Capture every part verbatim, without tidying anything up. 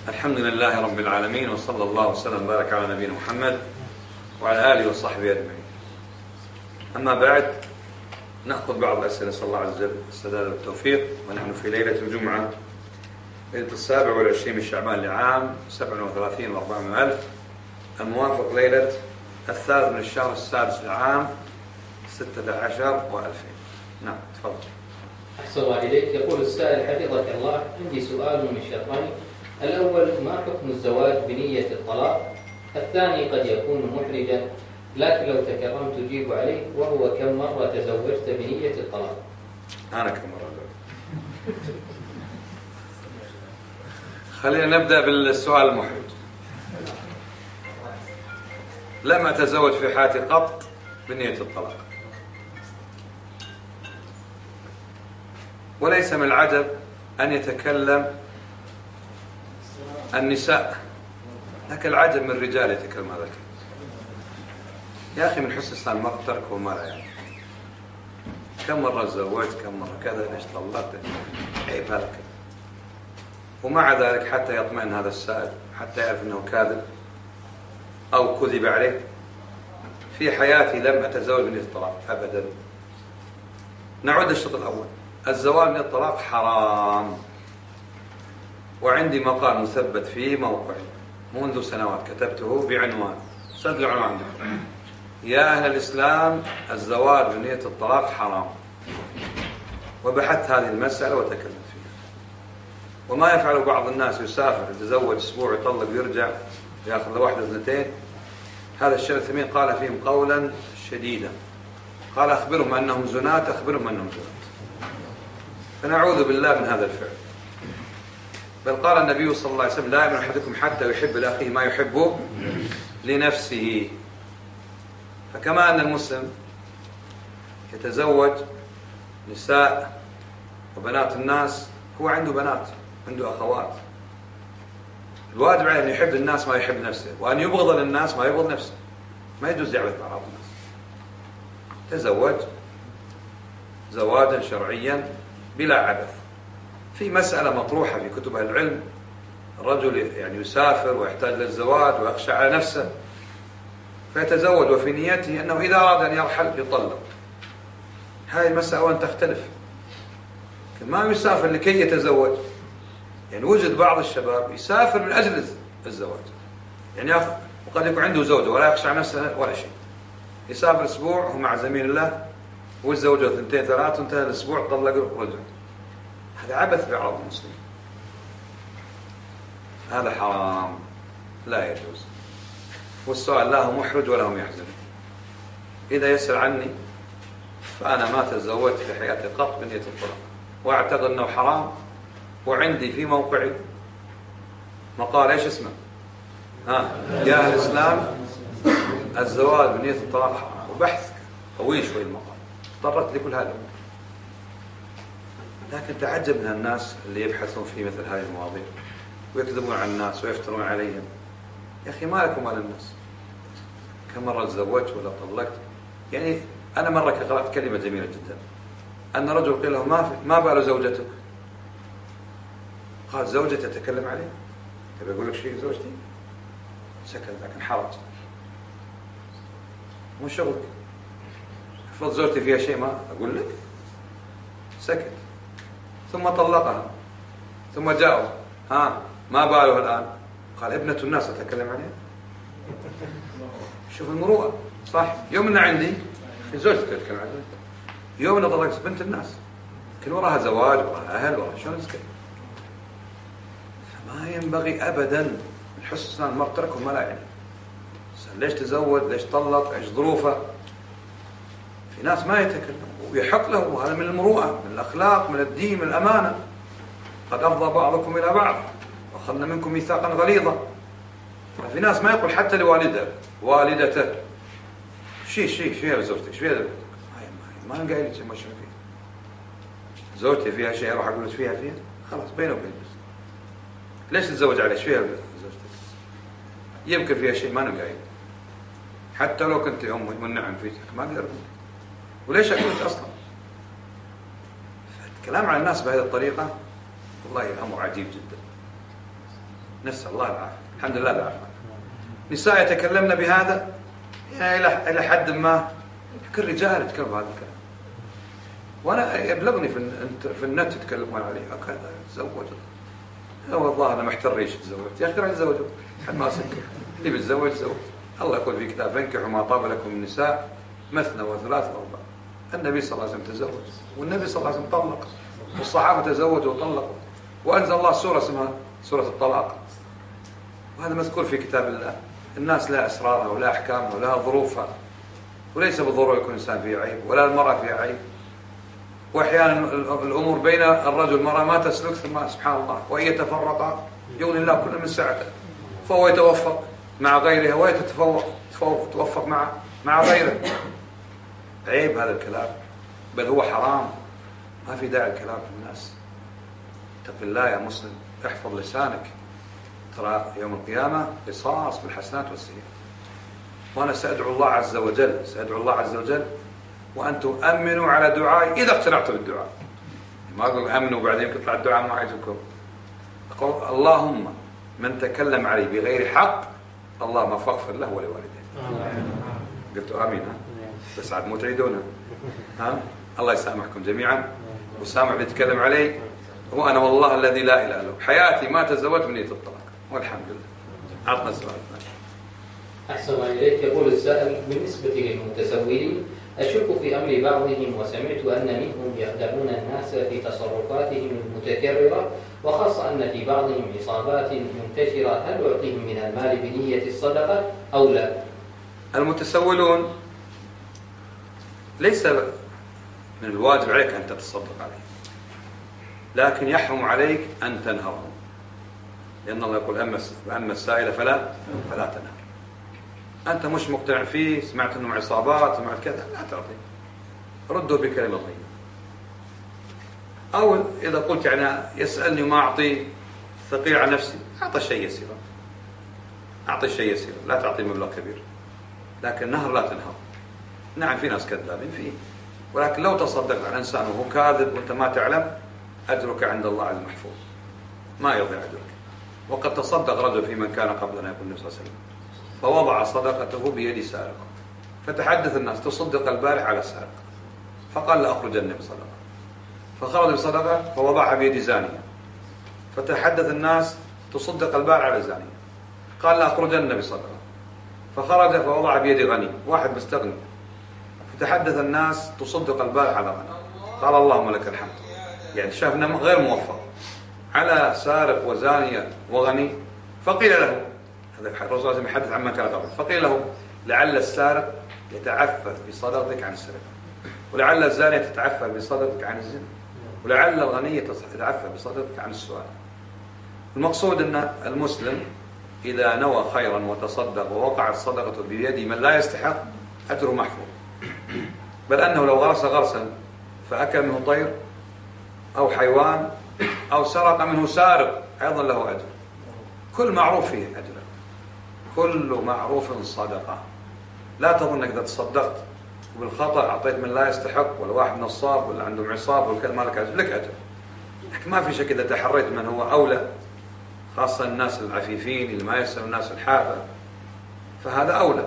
الحمد لله رب العالمين، وصلى الله وسلم وبارك على نبينا محمد وعلى آله وصحبه أجمعين. أما بعد، نأخذ بعض الأسئلة. صلى الله عز وجل السداد والتوفيق، ونحن في ليلة الجمعة ليلة السابع والعشرين من شعبان لعام سبع وثلاثين وأربعمائة ألف، الموافق ليلة الثالث من الشهر السادس لعام ستة عشر وألفين. نعم، تفضل. أحسن الله إليك. يقول السائل حفظك الله: عندي سؤال من شرطين. الأول، ما حكم الزواج بنية الطلاق؟ الثاني، قد يكون محرجا لكن لو تكرمت تجيب عليه، وهو كم مرة تزوجت بنية الطلاق؟ أنا كم مرة زوجت؟ خلينا نبدأ بالسؤال المحرج. لم أتزوج في حياتي قط بنية الطلاق، وليس من العجب أن يتكلم النساء، لكن العجب من الرجال يتكلم هذا الكلام. يا أخي، من حسن إسلام المرء تركه ما لا يعني. كم مرة تزوجت، كم مرة كذا، ليش طلقت؟ عيب هذا الكلام. ومع ذلك حتى يطمئن هذا السائل، حتى يعرف أنه كاذب أو كذب عليه، في حياتي لم أتزوج بنية الطلاق أبدا. نعود للشوط الأول. الزواج من الطلاق حرام، وعندي مقال مثبت في موقعي منذ سنوات كتبته بعنوان، سجل العنوان عندكم: يا أهل الإسلام، الزواج بنية الطلاق حرام. وبحثت هذه المسألة وتكلمت فيها. وما يفعل بعض الناس، يسافر يتزوج أسبوع يطلق ويرجع يأخذ له واحدة اثنتين. هذا الشيخ الثمين قال فيهم قولا شديدا، قال: أخبرهم أنهم زنات، أخبرهم أنهم زنات. فنعوذ بالله من هذا الفعل. بل قال النبي صلى الله عليه وسلم: لا يؤمن أحدكم حتى يحب لأخيه ما يحبه لنفسه. فكما أن المسلم يتزوج نساء وبنات الناس، هو عنده بنات، عنده أخوات، الواجب عليه أن يحب الناس ما يحب نفسه، وأن يبغض للناس ما يبغض نفسه. ما يجوز يعبث مع بعض الناس. تزوج زواجا شرعيا بلا عبث. في مسألة مطروحة في كتب أهل العلم: الرجل يعني يسافر ويحتاج للزواج ويخشى على نفسه فيتزوج، وفي نيته أنه إذا أراد أن يرحل يطلق. هذه المسألة وأن تختلف. ما يسافر لكي يتزوج. يعني وجد بعض الشباب يسافر من أجل الزواج، يعني يأخذ، وقد يكون عنده زوجة ولا يخشى على نفسه ولا شيء. يسافر أسبوع هو مع زميل الله ويتزوجوا ثنتين ثلاثة، وانتهى الأسبوع طلقوا ورجع. هذا عبث بعرض المسلمين، هذا حرام، لا يجوز. والسؤال لا هو محرج ولا هم يحزن. إذا يسأل عني، فأنا ما تزوجت في حياتي قط بنية الطلاق، وأعتقد أنه حرام. وعندي في موقعي مقال، إيش اسمه؟ ها يا أهل الإسلام، الزواج بنية الطلاق حرام. وبحث طويل شوي المقال، اضطرت لكل هذا. لكن تعجب من الناس اللي يبحثون في مثل هذه المواضيع ويكذبون على الناس ويفترون عليهم. يا أخي، ما لكم على الناس؟ كم مرة تزوجت ولا طلقت؟ يعني أنا مرة قرأت كلمة جميلة جدا، أن رجل قيل له: ما ما بال زوجتك؟ قال: زوجتي أتكلم عليه. تبي أقول لك شيء زوجتي؟ سكت، لكن حرج. مو شغلك. افرض زوجتي فيها شيء ما أقول لك؟ سكت. ثم طلقها، ثم جاءوا: ها ما باله الآن؟ قال: ابنة الناس أتكلم عليها. شوف المروءة، صح؟ يومنا عندي زوجتي تتكلم عليها، يومنا طلقت بنت الناس، كل وراها زواج وراها أهل وراها شلون نسكت؟ فما ينبغي أبدا من حسن إسلام المرء تركه ما لا يعني. ليش تزوج؟ ليش طلق؟ إيش ظروفه؟ في ناس ما يتكلم ويحق له، وهذا من المروءة، من الأخلاق، من الدين، من الأمانة. قد أفضى بعضكم إلى بعض وأخذنا منكم ميثاقا غليظا. في ناس ما يقول حتى لوالده والدته: شي شي شي يا زوجتك، شي يا ما أنا قايل لك ما شو فيه. زوجتي فيها شيء أروح أقول لك فيها فيها؟ خلاص بينه وبين بس. ليش تتزوج عليه؟ شو فيها زوجتك؟ يمكن فيها شيء ما أنا قايل، حتى لو كنت أمي والنعم فيك ما أقدر. وليش أقول أصلا؟ فالكلام على الناس بهذه الطريقة والله أمر عجيب جدا. نسأل الله العافية. الحمد لله بالعافية. نساء يتكلمن بهذا يعني إلى إلى حد ما، كل رجال يتكلم بهذا الكلام. وأنا يبلغني في في النت يتكلمون عليه هكذا تزوج. والله أنا محتار ليش تزوجت يا أخي، راح تزوجوا حد ما سكر اللي بيتزوج زوج. الله يقول في كتاب فانكحوا ما طاب لكم من النساء مثنى وثلاث وأرباع. النبي صلى الله عليه وسلم تزوج، والنبي صلى الله عليه وسلم طلق، والصحابة تزوجوا وطلقوا، وأنزل الله سورة اسمها سورة الطلاق، وهذا مذكور في كتاب الله. الناس لا أسرارها ولا أحكامها ولا ظروفها، وليس بالضرورة يكون الإنسان فيه عيب ولا المرأة فيها عيب. وأحيانا الأمور بين الرجل والمرأة ما تسلك، ثم سبحان الله وإن يتفرقا يغني الله كل من سعته، فهو يتوفق مع غيرها وهي تتفوق توفق مع مع غيره. عيب هذا الكلام، بل هو حرام، ما في داعي الكلام في الناس. اتق الله يا مسلم، احفظ لسانك، ترى يوم القيامة قصاص بالحسنات والسيئات. وأنا سأدعو الله عز وجل سأدعو الله عز وجل وأن تؤمنوا على دعائي إذا اقتنعتم بالدعاء. ما أقول أمنوا بعدين يطلع الدعاء ما يعجبكم. أقول اللهم من تكلم علي بغير حق اللهم فاغفر له ولوالديه. قلت آمين ها؟ بس عاد مو تعيدونها ها؟ الله يسامحكم جميعا وسامح اللي يتكلم علي. وأنا والله الذي لا إله إلا هو حياتي ما تزوجت من نية الطلاق والحمد لله. عطنا السؤال. أحسن إليك. يقول السائل: بالنسبة للمتسولين أشك في أمر بعضهم، وسمعت أن منهم يخدعون الناس في تصرفاتهم المتكررة، وخاصة أن في بعضهم عصابات منتشرة، هل أعطيهم من المال بنية الصدقة أو لا؟ المتسولون ليس من الواجب عليك أن تتصدق عليهم، لكن يحرم عليك أن تنهرهم، لأن الله يقول أما السائل فلا فلا تنهر. أنت مش مقتنع فيه، سمعت أنه عصابات، سمعت كذا، لا تعطيه، رده بكلمة طيبة. أو إذا قلت يعني يسألني وما أعطيه ثقيل على نفسي، أعطي شيء يسير، أعطي شيء يسير، لا تعطي مبلغ كبير، لكن نهر لا تنهر. نعم في ناس كذابين فيه، ولكن لو تصدق على إنسان وهو كاذب وأنت ما تعلم، أجرك عند الله على المحفوظ، ما يضيع أجرك. وقد تصدق رجل في من كان قبلنا، يقول النبي صلى الله عليه وسلم، فوضع صدقته بيد سارق، فتحدث الناس تصدق البارح على السارق، فقال لا أخرجن بصدقة، فخرج بصدقة فوضعها بيد زانية، فتحدث الناس تصدق البارح على زانية، قال لا أخرجن بصدقة، فخرج فوضع بيد غني، واحد مستغني، فتحدث الناس تصدق البارح على غني، قال اللهم لك الحمد. يعني شافنا غير موفق على سارق وزانية وغني، فقيل له، هذا الرسول صلى الله عليه وسلم يحدث عما كان قبل، فقيل له لعل السارق يتعفف بصدقتك عن السرقة، ولعل الزانية تتعفف بصدقتك عن الزنا، ولعل الغني يتعفف بصدقتك عن السؤال. المقصود أن المسلم إذا نوى خيرا وتصدق ووقعت صدقته بيد من لا يستحق أجره محفوظ، بل أنه لو غرس غرسا فأكل منه طير أو حيوان أو سرق منه سارق أيضا له أجر. كل معروف فيه أجر، كل معروف صدقة. لا تظن أنك إذا تصدقت وبالخطأ أعطيت من لا يستحق، ولا واحد نصاب ولا عندهم عصاب ولا ما لك أجر، لك أجر. لكن ما في شك إذا تحريت من هو أولى، خاصة الناس العفيفين اللي ما يسألوا الناس الحافة، فهذا أولى.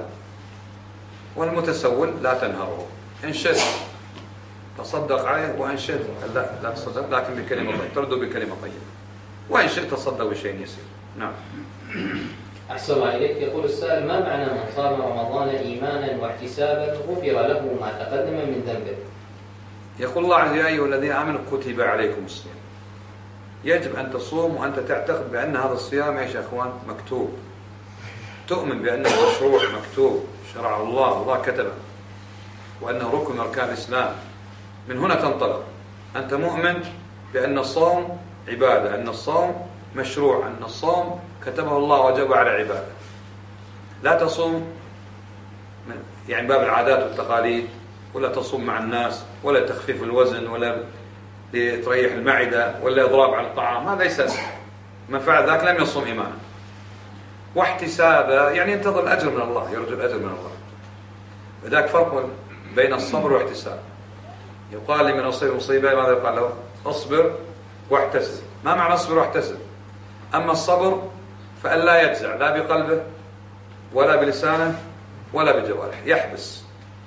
والمتسول لا تنهره، إن شئت تصدق عليه، وإن شئت لا لا تصدق، لكن بكلمة طيبة، ترده بكلمة طيبة، وإن شئت تصدق بشيء يسير. نعم. أحسن الله إليك. يقول السائل: ما معنى من صام رمضان إيمانا واحتسابا غفر له ما تقدم من ذنبه؟ يقول الله عز: يا أيها الذين آمنوا كتب عليكم الصيام. يجب أن تصوم وأنت تعتقد بأن هذا الصيام يا أخوان مكتوب، تؤمن بأنه مشروع مكتوب شرع الله، الله كتبه، وأنه ركن من أركان الإسلام. من هنا تنطلق، أنت مؤمن بأن الصوم عبادة، أن الصوم مشروع، أن الصوم كتبه الله وجب على عباده. لا تصوم يعني باب العادات والتقاليد، ولا تصوم مع الناس، ولا تخفيف الوزن، ولا لتريح المعدة، ولا إضراب على الطعام، هذا ليس من فعل ذاك لم يصوم إيمانا. واحتسابا يعني ينتظر الأجر من الله، يرجو الأجر من الله. وذاك فرق بين الصبر والاحتساب. يقال لمن أصيب مصيبة ماذا يقال له؟ اصبر واحتسب. ما معنى اصبر واحتسب؟ أما الصبر فأن لا يجزع لا بقلبه ولا بلسانه ولا بجوارحه، يحبس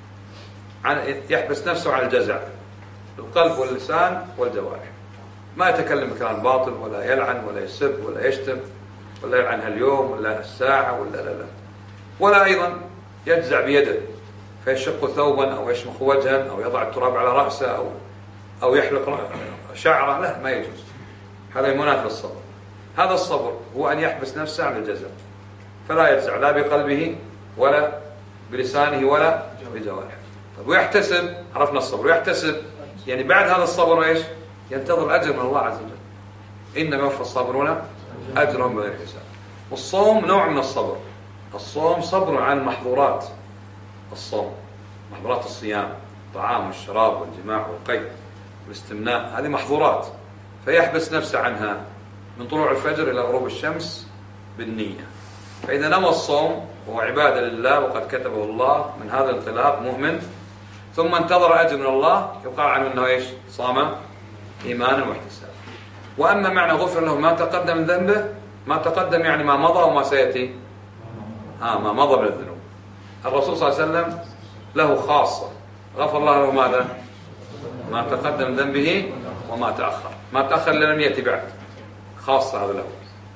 عن يحبس نفسه عن الجزع، القلب واللسان والجوارح، ما يتكلم بكلام باطل ولا يلعن ولا يسب ولا يشتم ولا يلعن هاليوم ولا الساعة ولا لا لا، ولا أيضا يجزع بيده فيشق ثوبا أو يشمخ وجها أو يضع التراب على رأسه أو أو يحلق شعره، لا، ما يجوز، هذا منافي الصبر. هذا الصبر هو أن يحبس نفسه عن الجزع، فلا يجزع لا بقلبه ولا بلسانه ولا بجوارحه. طيب ويحتسب، عرفنا الصبر، ويحتسب يعني بعد هذا الصبر ايش؟ ينتظر أجر من الله عز وجل، إنما يوفى الصابرون أجرهم بغير حساب. والصوم نوع من الصبر، الصوم صبر عن المحظورات، الصوم محظورات الصيام، الطعام والشراب والجماع والقيء والاستمناء، هذه محظورات، فيحبس نفسه عنها من طلوع الفجر إلى غروب الشمس بالنية. فإذا نوى الصوم وهو عبادة لله وقد كتبه الله من هذا الانطلاق مؤمن، ثم انتظر أجر من الله، يقال عنه أنه إيش؟ صام إيمانا واحتسابا. وأما معنى غفر له ما تقدم من ذنبه، ما تقدم يعني ما مضى وما سيأتي، آه ما مضى من الذنوب. الرسول صلى الله عليه وسلم له خاصة، غفر الله له ماذا؟ ما تقدم من ذنبه وما تأخر، ما تأخر لم يأتي بعد، خاصة هذا له.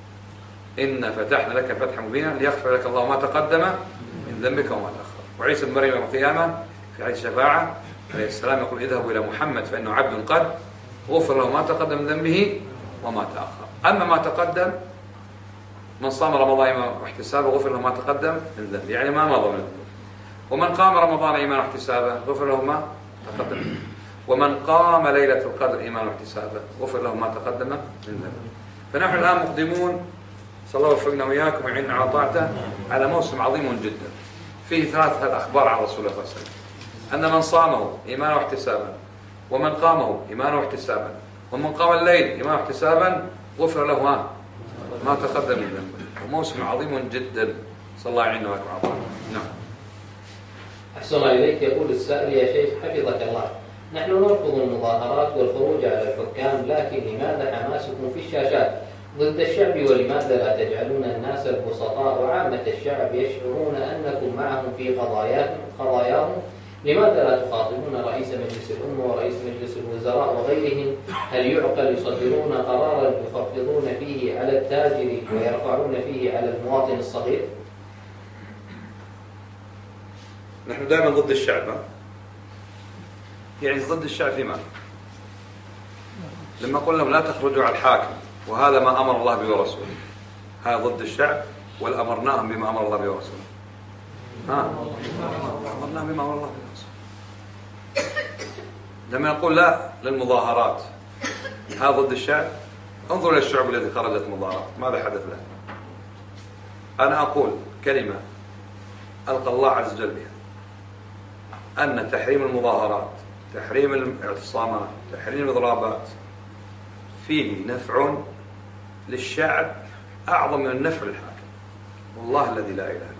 إن فتحنا لك فتحا مبينا ليغفر لك الله ما تقدم من ذنبك وما تأخر. وعيسى بن مريم يوم القيامة في حديث الشفاعة عليه السلام يقول اذهبوا إلى محمد فإنه عبد قد غفر له ما تقدم من ذنبه وما تأخر. أما ما تقدم، من صام رمضان إيمانا واحتسابا غفر له ما تقدم من ذنبه، يعني ما مضى من ذنبه. ومن قام رمضان إيمانا واحتسابا غفر له ما تقدم من ذنبه. ومن قام ليلة القدر إيمانا واحتسابا غفر له ما تقدم من ذنبه. فنحن الآن مقدمون، صلى الله وفقنا وإياكم ويعيننا على طاعته، على موسم عظيم جدا فيه ثلاثة الأخبار عن رسول الله صلى الله عليه وسلم، أن من صامه إيمانا واحتسابا، ومن قامه إيمانا واحتسابا، ومن قام الليل إيمانا واحتسابا غفر له ما تقدم من ذنبه. وموسم عظيم جدا، صلى الله يعيننا وإياكم على طاعته. نعم. أحسن الله إليك. يقول السائل: يا شيخ حفظك الله، نحن نرفض المظاهرات والخروج على الحكام، لكن لماذا حماسكم في الشاشات ضد الشعب؟ ولماذا لا تجعلون الناس البسطاء وعامة الشعب يشعرون أنكم معهم في قضاياهم قضاياهم؟ لماذا لا تخاطبون رئيس مجلس الأمة ورئيس مجلس الوزراء وغيرهم؟ هل يعقل يصدرون قرارا يخفضون فيه على التاجر ويرفعون فيه على المواطن الصغير؟ نحن دائما ضد الشعب، يعني ضد الشعب فيما لما قلنا لهم لا تخرجوا على الحاكم وهذا ما أمر الله به ورسوله، هذا ضد الشعب، ولا أمرناهم بما أمر الله به ورسوله؟ ها أمرناهم بما أمر الله به ورسوله. لما نقول لا للمظاهرات هذا ضد الشعب، انظروا للشعب الذي خرجت مظاهرات ماذا حدث له. أنا أقول كلمة ألقى الله عز وجل بها، أن تحريم المظاهرات، تحريم الاعتصامات، تحريم الإضرابات فيه نفع للشعب أعظم من النفع للحاكم، والله الذي لا إله إلا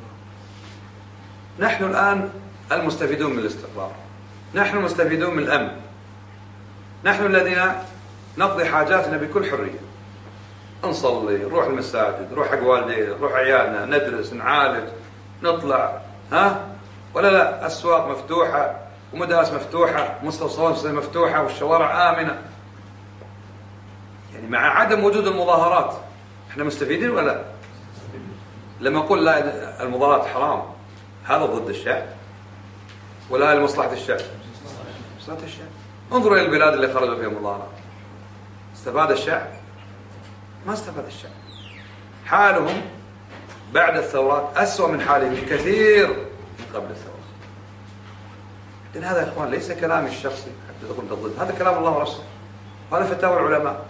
هو. نحن الآن المستفيدون من الاستقرار، نحن المستفيدون من الأمن، نحن الذين نقضي حاجاتنا بكل حرية، نصلي، نروح المساجد، نروح حق والدينا، نروح عيالنا، ندرس، نعالج، نطلع، ها ولا لا؟ أسواق مفتوحة ومدارس مفتوحة، مستوصفات مفتوحة والشوارع آمنة. يعني مع عدم وجود المظاهرات احنا مستفيدين ولا لا؟ لما أقول لا المظاهرات حرام، هذا ضد الشعب ولا لمصلحة الشعب؟ مصلحة الشعب. انظروا إلى البلاد اللي خرجوا فيها مظاهرات، استفاد الشعب؟ ما استفاد الشعب. حالهم بعد الثورات أسوأ من حالهم بكثير من قبل الثورات. لأن هذا يا إخوان ليس كلامي الشخصي حتى تقول ضد، هذا كلام الله ورسوله، وهذا فتاوى العلماء.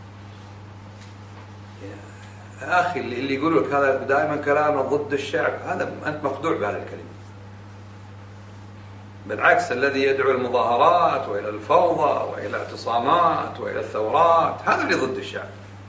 يا أخي اللي يقول لك هذا دائما كلامه ضد الشعب، هذا أنت مخدوع بهذه الكلمة. بالعكس، الذي يدعو المظاهرات وإلى الفوضى وإلى الاعتصامات وإلى الثورات هذا اللي ضد الشعب.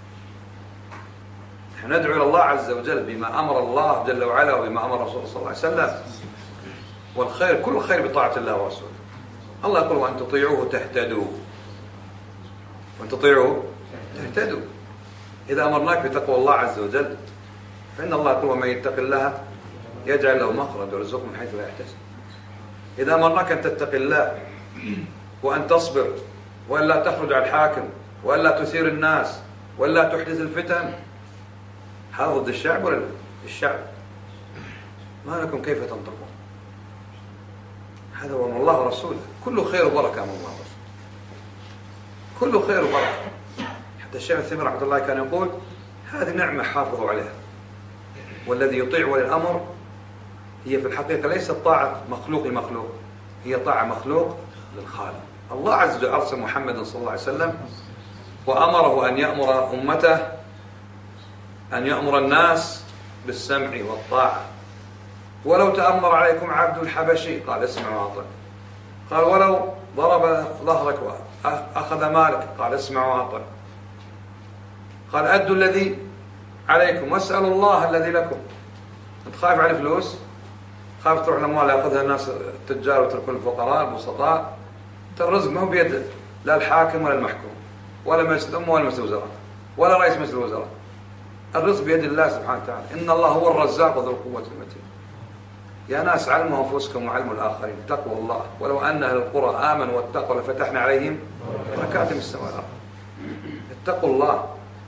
نحن ندعو إلى الله عز وجل بما أمر الله جل وعلا وبما أمر رسوله صلى الله عليه وسلم، والخير كل خير بطاعة الله ورسوله. الله يقول وأن تطيعوه تهتدوا، وأن تطيعوه تهتدوا. إذا أمرناك بتقوى الله عز وجل فإن الله يقول ومن يتق الله يجعل له مخرج ويرزقه من حيث لا يحتسب. إذا أمرناك أن تتقي الله وأن تصبر وأن لا تخرج على الحاكم وأن لا تثير الناس وأن لا تحدث الفتن، هذا ضد الشعب ولا الشعب؟ ما لكم كيف تنطقون؟ هذا هو من الله ورسوله، كله خير وبركة من الله ورسوله، كله خير وبركة. حتى الشيخ الثمين رحمة الله كان يقول هذه نعمة حافظوا عليها، والذي يطيع ولي الأمر هي في الحقيقة ليست طاعة مخلوق لمخلوق، هي طاعة مخلوق للخالق. الله عز وجل أرسل محمد صلى الله عليه وسلم وأمره أن يأمر أمته، أن يأمر الناس بالسمع والطاعة. ولو تأمر عليكم عبد الحبشي قال اسمع وأطع، قال ولو ضرب ظهرك وأخذ مالك قال اسمع وأطع، قال أدوا الذي عليكم واسألوا الله الذي لكم. أنت خايف على الفلوس؟ خايف تروح الأموال يأخذها الناس التجار وتركون الفقراء البسطاء؟ الرزق ما هو بيد لا الحاكم ولا المحكوم ولا مجلس الأمة ولا مجلس الوزراء ولا رئيس مجلس الوزراء. الرزق بيد الله سبحانه وتعالى، إن الله هو الرزاق ذو القوة المتين. يا ناس علموا أنفسكم وعلموا الآخرين، تقوى الله. ولو أن أهل القرى آمنوا واتقوا لفتحنا عليهم بركات من السماء والأرض. اتقوا الله.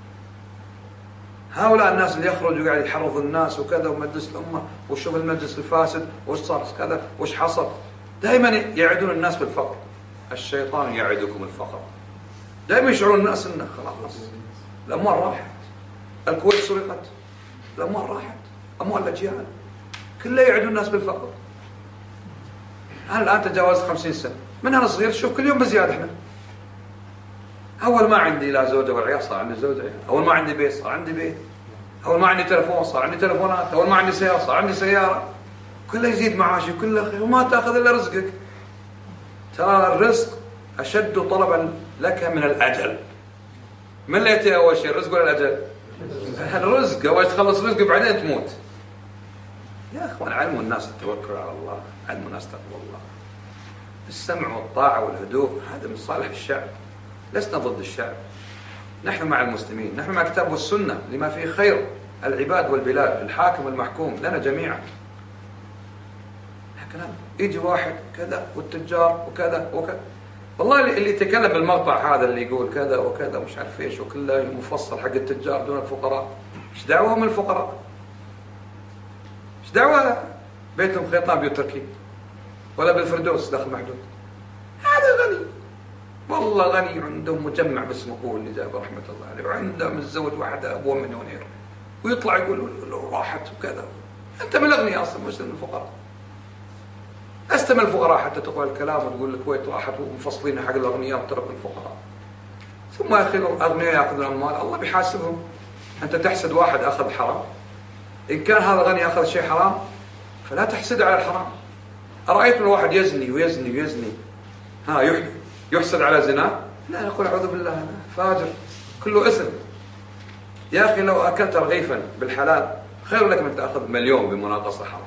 هؤلاء الناس اللي يخرجوا قاعد يحرضوا الناس وكذا ومجلس الأمة وشوف المجلس الفاسد وش صار كذا وش حصل، دائما يعدون الناس بالفقر. الشيطان يعدكم الفقر، دائما يشعرون الناس انه خلاص الأموال راحت، الكويت سرقت، الأموال راحت، أموال الأجيال كلها يعدون الناس بالفقر. أنا الآن تجاوزت خمسين سنة، من أنا صغير شوف كل يوم بزيادة. إحنا أول ما عندي لا زوجة ولا عيال صار عندي زوجة، أول ما عندي بيت صار عندي بيت، أول ما عندي تلفون صار عندي تلفونات، أول ما عندي سيارة صار عندي سيارة، كله يزيد معاشي كله خير، وما تأخذ إلا رزقك. ترى الرزق أشد طلبا لك من الأجل. من اللي يأتي أول شيء، الرزق ولا الأجل؟ الرزق أول تخلص رزق بعدين تموت. يا أخوان علموا الناس التوكل على الله، علموا الناس تقوى الله. السمع والطاعة والهدوء هذا من صالح الشعب، لسنا ضد الشعب، نحن مع المسلمين، نحن مع الكتاب والسنة لما فيه خير العباد والبلاد، الحاكم والمحكوم لنا جميعا. لكن يجي واحد كذا والتجار وكذا وكذا. والله اللي يتكلم بالمقطع هذا اللي يقول كذا وكذا ومش عارف ايش وكله مفصل حق التجار دون الفقراء، ايش دعوهم الفقراء؟ ايش دعوه بيتهم خيطان بيوت تركي ولا بالفردوس داخل محدود؟ هذا غني والله، غني عندهم مجمع باسمه هو اللي جاب رحمه الله عليه، وعنده متزوج واحده ابوه مليونير، ويطلع يقول له راحت وكذا. انت من الاغنياء اصلا مش من الفقراء. استمع الفقراء حتى تقول الكلام وتقول الكويت راحت ومفصلين حق الاغنياء وتركوا الفقراء. ثم يا اخي الاغنياء ياخذون الاموال الله بيحاسبهم. انت تحسد واحد اخذ حرام، ان كان هذا غني اخذ شيء حرام فلا تحسد على الحرام. ارايت من واحد يزني ويزني ويزني ها يحسد على زنا؟ لا، نقول اعوذ بالله فاجر كله اثم. يا اخي لو اكلت رغيفا بالحلال خير لك من تاخذ مليون بمناقصه حرام.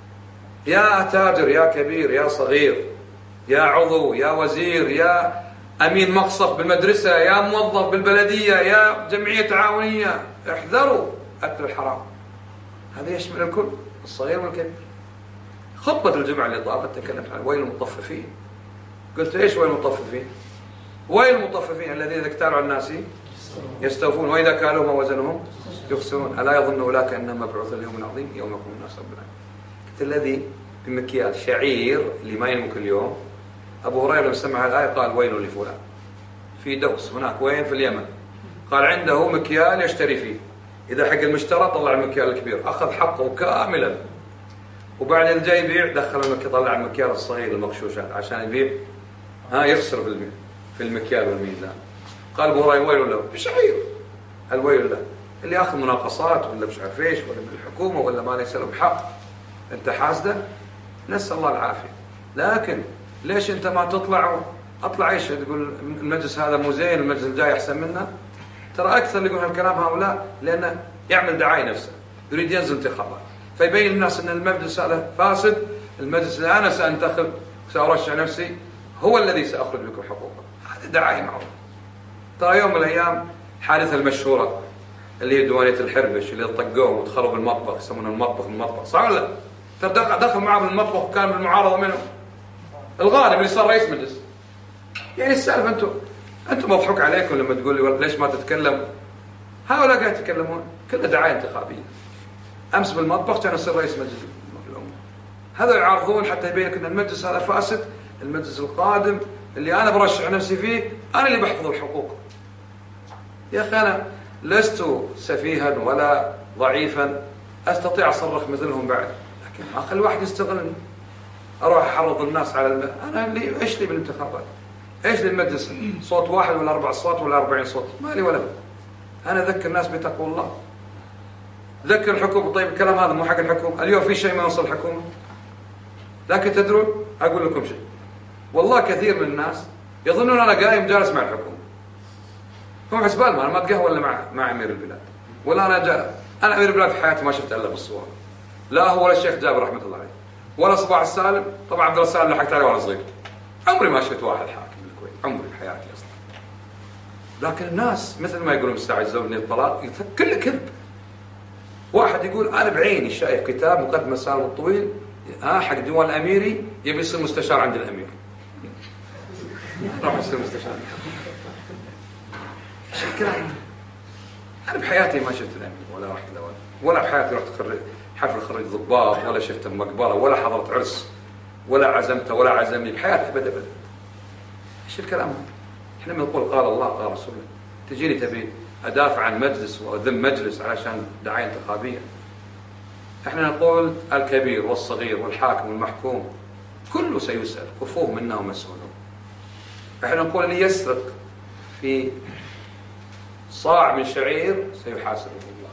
يا تاجر يا كبير يا صغير يا عضو يا وزير يا أمين مقصف بالمدرسة يا موظف بالبلدية يا جمعية تعاونية، احذروا أكل الحرام. هذا يشمل الكل الصغير والكبير. خطبة الجمعة اللي طافت تكلمت عن ويل المطففين. قلت ايش ويل المطففين؟ ويل المطففين الذين إذا اكتالوا على الناس يستوفون وإذا كالوهم وزنهم يخسرون ألا يظن أولئك أنهم مبعوثون ليوم عظيم يوم يقوم الناس رب العالمين. الذي بمكيال شعير اللي ما ينمو كل يوم. أبو هريرة لما سمع الآية قال ويل لفلان في دوس هناك وين في اليمن، قال عنده مكيال يشتري فيه، إذا حق المشترى طلع المكيال الكبير أخذ حقه كاملا، وبعدين جاي يبيع دخل المكيال طلع المكيال الصغير المغشوشات عشان يبيع ها يخسر في المكيال والميزان. قال أبو هريرة ويل له بشعير، الويل له اللي يأخذ مناقصات ولا مش عارف ايش ولا من الحكومة ولا ما ليس له بحق، أنت حاسده؟ نسأل الله العافية. لكن ليش أنت ما تطلع أطلع إيش تقول المجلس هذا مو زين المجلس الجاي أحسن منه؟ ترى أكثر اللي يقول هالكلام هؤلاء لأنه يعمل دعاية نفسه، يريد ينزل انتخابات فيبين الناس أن المجلس هذا فاسد، المجلس اللي أنا سأنتخب سأرشح نفسي هو الذي سأخرج لكم حقوقا. هذا دعاية معروفة. ترى يوم من الأيام حادثة المشهورة اللي هي ديوانية الحربش اللي طقوهم ودخلوا بالمطبخ يسمونه المطبخ المطبخ، صح ولا لا؟ ترى دخل دخل معهم بالمطبخ وكان بالمعارضة منهم الغالب اللي صار رئيس مجلس. يعني السالفة أنتم أنتم مضحوك عليكم لما تقول لي ليش ما تتكلم. هؤلاء قاعد يتكلمون كلها دعاية انتخابية. أمس بالمطبخ كان يصير رئيس مجلس الأمة. هذا يعارضون حتى يبين لك أن المجلس هذا فاسد. المجلس القادم اللي أنا برشح نفسي فيه أنا اللي بحفظ الحقوق. يا أخي أنا لست سفيها ولا ضعيفا أستطيع أصرخ مثلهم بعد، لكن ما أخلي واحد يستغلني أروح أحرض الناس على الم... أنا اللي إيش لي بالانتخابات؟ إيش لي المجلس؟ صوت واحد ولا أربع صوت ولا أربعين صوت؟ ما لي ولا. أنا أذكر الناس بتقوى الله. ذكر الحكومة. طيب الكلام هذا مو حق الحكومة. اليوم في شيء ما يوصل الحكومة، لكن تدرون أقول لكم شيء، والله كثير من الناس يظنون أنا قايم جالس مع الحكومة. هم حسبان ما أنا ما أتقهوى إلا مع مع أمير البلاد، ولا أنا جاء أنا أمير البلاد في حياتي ما شفت إلا بالصور. لا هو ولا الشيخ جابر رحمة الله عليه ولا صباح السالم. طبعا عبد الله السالم لحقت عليه وأنا صغير. عمري ما شفت واحد حاكم بالكويت، عمري في حياتي أصلا. لكن الناس مثل ما يقولون مستعجزون الطلاق كله كذب. واحد يقول أنا بعيني شايف كتاب مقدمة سالم الطويل ها حق ديوان الأميري يبي يصير مستشار عند الأمير. راح يصير مستشار. ايش الكلام؟ أنا بحياتي ما شفت الأمير ولا رحت له ولا ولا بحياتي رحت خرج حفل خرج ضباط ولا شفت المقبرة ولا حضرت عرس ولا عزمته ولا عزمني بحياتي أبدا أبدا. ايش الكلام؟ احنا بنقول قال الله قال رسوله، تجيني تبي أدافع عن مجلس وأذم مجلس علشان دعاية انتخابية؟ احنا نقول الكبير والصغير والحاكم والمحكوم كله سيسأل، كفوه منا ومسؤولون. احنا نقول اللي يسرق في صاع من شعير سيحاسبه الله.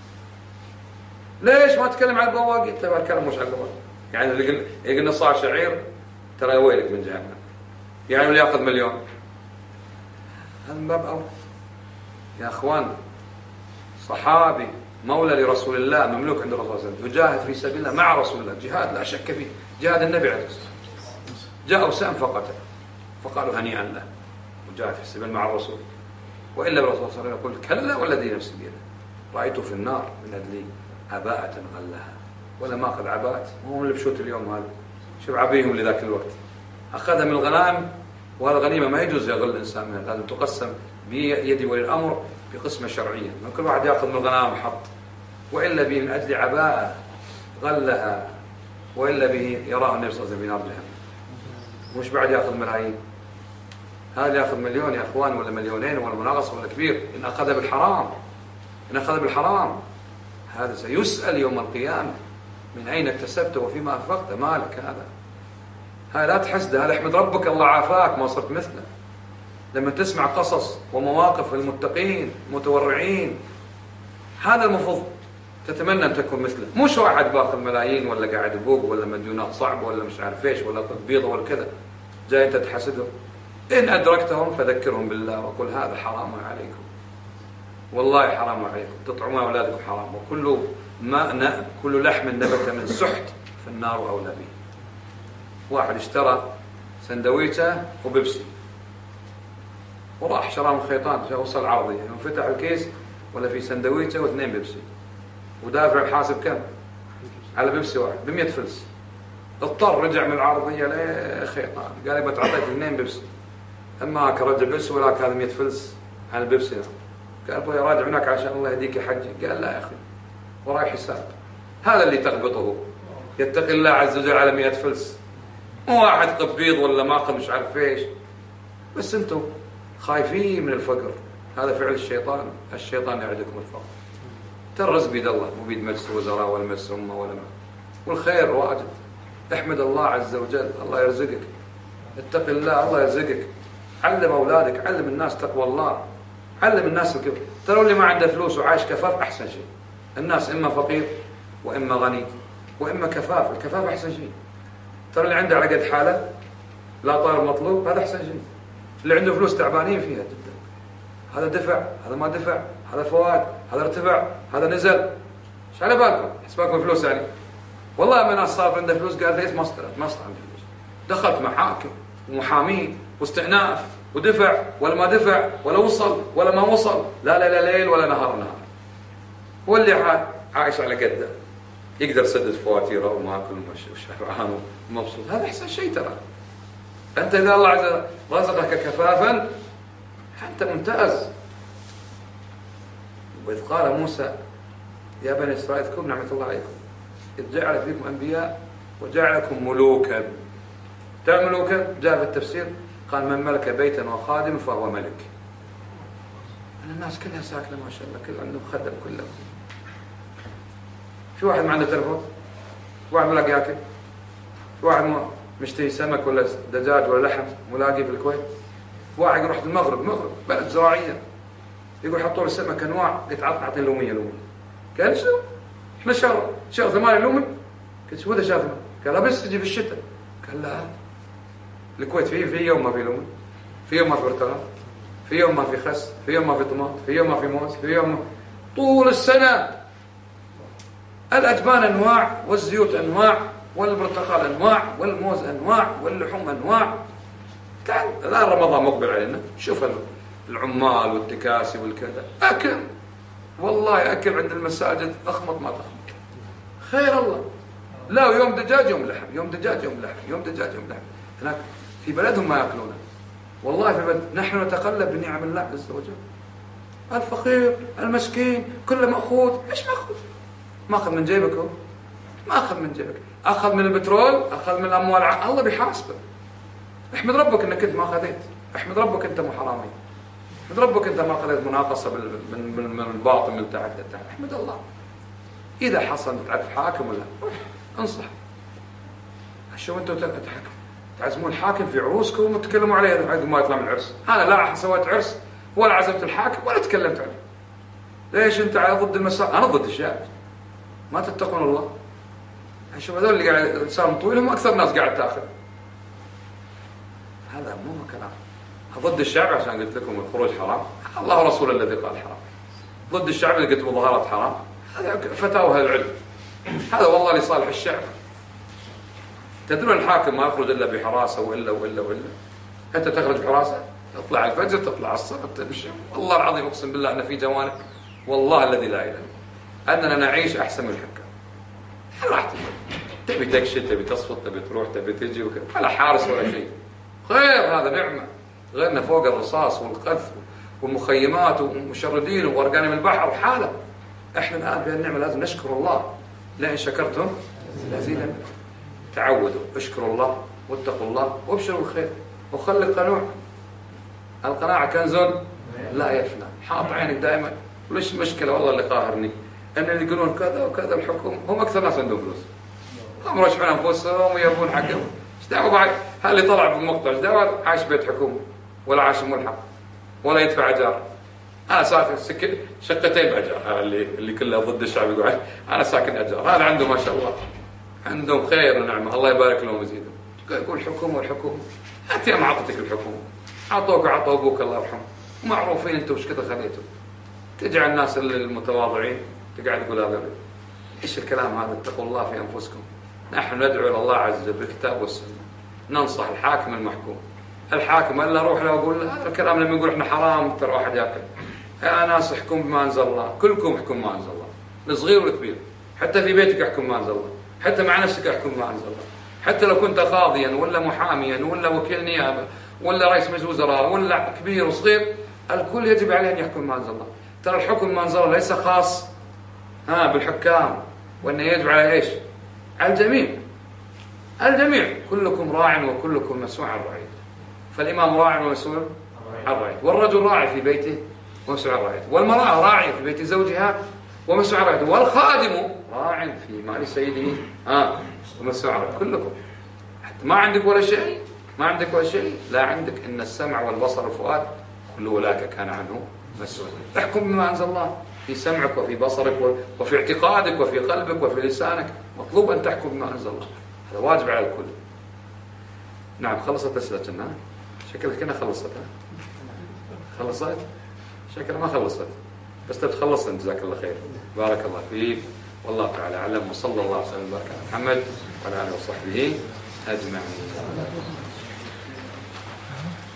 ليش ما تكلم عن البواقي؟ طيب الكلام مش عن البواقي. يعني اللي قلنا صاع شعير ترى ويلك من جهنم. يعني اللي ياخذ مليون هذا من باب أول. يا أخوان صحابي مولى لرسول الله مملوك عند الرسول صلى الله عليه وسلم يجاهد في سبيل الله مع رسول الله جهاد لا شك فيه، جهاد النبي عليه الصلاة والسلام. جاء أسام فقتل فقالوا هنيئا له وجاهد في سبيل مع الرسول. وإلا الرسول صلى الله عليه وسلم يقول كلا والذي نفسي بيده رأيته في النار من أجل عباءة غلها ولا ما أخذ عباءة. مو اللي بشوت اليوم هذا شوف عبيهم لذاك الوقت أخذها من الغنائم، وهذا غنيمة ما يجوز يغل الإنسان منها، لازم تقسم بيد ولي الأمر بقسمة شرعية. ما كل واحد يأخذ من الغنائم حط، وإلا به من أجل عباءة غلها، وإلا به يراه النبي صلى الله عليه وسلم في نار جهنم. مش بعد يأخذ ملايين، هذا يأخذ مليون يا أخوان ولا مليونين ولا مناقص ولا كبير. إن أخذ بالحرام إن أخذ بالحرام هذا سيسأل يوم القيامة من أين اكتسبته وفيما أنفقته مالك. هذا هذا لا تحسده، هذا احمد ربك الله عافاك ما صرت مثله. لما تسمع قصص ومواقف المتقين المتورعين هذا المفروض تتمنى أن تكون مثله. مش واحد باخذ ملايين ولا قاعد يبوق ولا مديونات صعبة ولا مش عارف ايش ولا تبيضة ولا كذا جاي انت تحسدهم. إن أدركتهم فذكرهم بالله وقل هذا حرام عليكم، والله حرام عليكم، تطعمون أولادكم حرام، وكل ما كل لحم نبت من سحت فالنار أولى به. واحد اشترى سندويشة وبيبسي وراح شراه من خيطان وصل عرضية، فتح الكيس ولا في سندويشة واثنين بيبسي ودافع الحاسب كم على بيبسي واحد بمئة فلس. اضطر رجع من العرضية لخيطان قال لي بتعطيك اثنين بيبسي، اما كرجع بيبسي ولا هذا مئة فلس على البيبسي. قال ابوي راجع هناك عشان الله يهديك يا حجي. قال لا يا اخي وراي حساب. هذا اللي تغبطه يتقي الله عز وجل على مئة فلس، مو واحد قبيض ولا ماخذ مش عارف ايش. بس انتم خايفين من الفقر، هذا فعل الشيطان. الشيطان يعدكم الفقر. ترى الرزق بيد الله مو بيد مجلس الوزراء ولا مجلس الامه ولا ما. والخير واجد. احمد الله عز وجل الله يرزقك، اتق الله الله يرزقك. علم اولادك، علم الناس تقوى الله، علم الناس الكفر. ترى اللي ما عنده فلوس وعايش كفاف احسن شيء. الناس اما فقير واما غني واما كفاف. الكفاف احسن شيء. ترى اللي عنده على قد حاله لا طالب مطلوب هذا احسن شيء. اللي عنده فلوس تعبانين فيها جدا، هذا دفع هذا ما دفع، هذا فوائد هذا ارتفع هذا نزل. ايش على بالكم؟ حسباكم فلوس يعني. والله ما ناس صار عنده فلوس قال ليش ما استلمت ما صار عندي فلوس. دخلت محاكم ومحامين واستئناف ودفع ولا ما دفع ولا وصل ولا ما وصل، لا لا لا ليل ولا نهار نهار. واللي عايش على قده يقدر يسدد فواتيره وماكل وشبعان ومبسوط، هذا احسن شيء. ترى انت اذا الله عز وجل رزقك كفافا انت ممتاز. واذ قال موسى يا بني اسرائيل اذكروا نعمه الله عليكم اذ جعل فيكم انبياء وجعلكم ملوكا. تعال ملوكا جاء في التفسير قال من ملك بيتا وخادم فهو ملك. الناس كلها ساكنه ما شاء الله، كل عندهم خدم كلهم. في واحد ما عنده تلفون، في واحد ملاقي ياكل، في واحد مشتري سمك ولا دجاج ولا لحم ملاقي في الكويت، واحد يروح المغرب، المغرب بلد زراعيه، يقول حطوا له سمك انواع، قلت عطنا عطني لوميه لوميه. قال شنو؟ احنا شهر شهر ثمانية لومي. قلت شو ذا شافنا؟ قال بس تجي في الشتاء. قال لا الكويت فيه في يوم ما في لومي، في يوم ما في برتقال، في يوم ما في خس، في يوم ما في طماط، في يوم ما في موز، في يوم ما... طول السنه الأجبان أنواع، والزيوت أنواع، والبرتقال أنواع، والموز أنواع، واللحوم أنواع. كان الآن رمضان مقبل علينا، شوف العمال والتكاسي والكذا، أكل والله أكل عند المساجد أخمط ما تخمط. خير الله. لا يوم دجاج يوم لحم، يوم دجاج يوم لحم، يوم دجاج يوم لحم. هناك في بلدهم ما يأكلونه. والله في بلد نحن نتقلب بنعم الله عز وجل. الفقير المسكين كله مأخوذ. إيش مأخوذ؟ ما أخذ من جيبك هو، ما أخذ من جيبك، أخذ من البترول، أخذ من الأموال، الله بيحاسبك. احمد ربك أنك أنت ما أخذت، احمد ربك أنت مو حرامي، احمد ربك أنت ما أخذت مناقصة من من من الباطن من تحت لتحت، احمد الله. إذا حصل تعرف حاكم ولا انصح. شو أنتوا تحكم تعزمون الحاكم في عروسكم وتتكلموا عليه عقب ما يطلع من العرس. أنا لا سويت عرس ولا عزمت الحاكم ولا تكلمت عنه. ليش أنت ضد المساء؟ أنا ضد الشعب. ما تتقون الله. شوف هذول اللي قاعد لسانهم طويل هم اكثر ناس قاعد تاخذ. هذا مو كلام. ضد الشعب عشان قلت لكم الخروج حرام، الله ورسوله الذي قال حرام. ضد الشعب اللي قلت مظاهرات حرام، هذا فتاوى العلم. هذا والله لصالح الشعب. تدرون الحاكم ما يخرج الا بحراسه والا والا والا. انت تخرج بحراسه، تطلع الفجر، تطلع الصبح، تمشي. والله العظيم اقسم بالله ان في جوانب والله الذي لا اله الا اننا نعيش احسن من الحكام. راحتك تبي تكشف، تبي تصفط، تبي تروح، تبي تجي وكذا، ولا حارس ولا شيء. خير هذا نعمه. غيرنا فوق الرصاص والقذف والمخيمات ومشردين وغرقانين من البحر وحاله. احنا الان بهالنعمه لازم نشكر الله. لئن شكرتم لازيدنكم. تعودوا، اشكروا الله واتقوا الله وابشروا الخير وخلي قنوع. القناعه كنز لا يفنى. حاط عينك دائما. وليش مشكله والله اللي قاهرني ان اللي يقولون كذا وكذا الحكومه هم اكثر ناس عندهم فلوس. هم راشحين انفسهم ويبون حقهم. ايش دعوه بعد هاللي طلع بالمقطع؟ ايش دعوه عايش بيت حكومه ولا عايش ملحق ولا يدفع اجار؟ انا ساكن سكن شقتين باجار. اللي اللي كله ضد الشعب يقول انا ساكن اجار. هذا عنده ما شاء الله عندهم خير ونعمه، الله يبارك لهم ويزيدهم. يقول الحكومه والحكومه. انت يا ما عطتك الحكومه، عطوك وعطوا ابوك الله يرحمه، ومعروفين انتم وش كذا خليتوا. تجي على الناس المتواضعين تقعد تقول هذا ايش الكلام هذا؟ اتقوا الله في انفسكم. نحن ندعو الى الله عز وجل بالكتاب والسنه، ننصح الحاكم المحكوم. الحاكم الا اروح له واقول له هذا الكلام لما يقول احنا حرام ترى واحد ياكل. يا ناس احكم بما انزل الله، كلكم احكم بما انزل الله، الصغير والكبير. حتى في بيتك احكم بما انزل الله، حتى مع نفسك احكم بما انزل الله. حتى لو كنت قاضيا ولا محاميا ولا وكيل نيابه ولا رئيس مجلس وزراء ولا كبير وصغير، الكل يجب عليه ان يحكم بما انزل الله. ترى الحكم بما انزل الله ليس خاص ها بالحكام، وانه يجب على ايش؟ على الجميع. الجميع. كلكم راع وكلكم مسؤول عن رعيته. فالامام راع ومسؤول عن رعيته، والرجل راعي في بيته ومسؤول عن رعيته، والمراه راعيه في بيت زوجها ومسؤول عن رعيته، والخادم راع في مال سيده ها ومسؤول عن رعيته. كلكم. حتى ما عندك ولا شيء، ما عندك ولا شيء، لا عندك ان السمع والبصر والفؤاد كل اولئك كان عنه مسؤول. احكم بما انزل الله في سمعك وفي بصرك وفي اعتقادك وفي قلبك وفي لسانك. مطلوب ان تحكم بما انزل الله، هذا واجب على الكل. نعم خلصت اسئلتنا. شكلك كنا خلصت. خلصت؟ شكلها ما خلصت، بس تتخلص انت. جزاك الله خير، بارك الله فيك، والله تعالى اعلم، وصلى الله وسلم وبارك على محمد وعلى اله وصحبه اجمعين.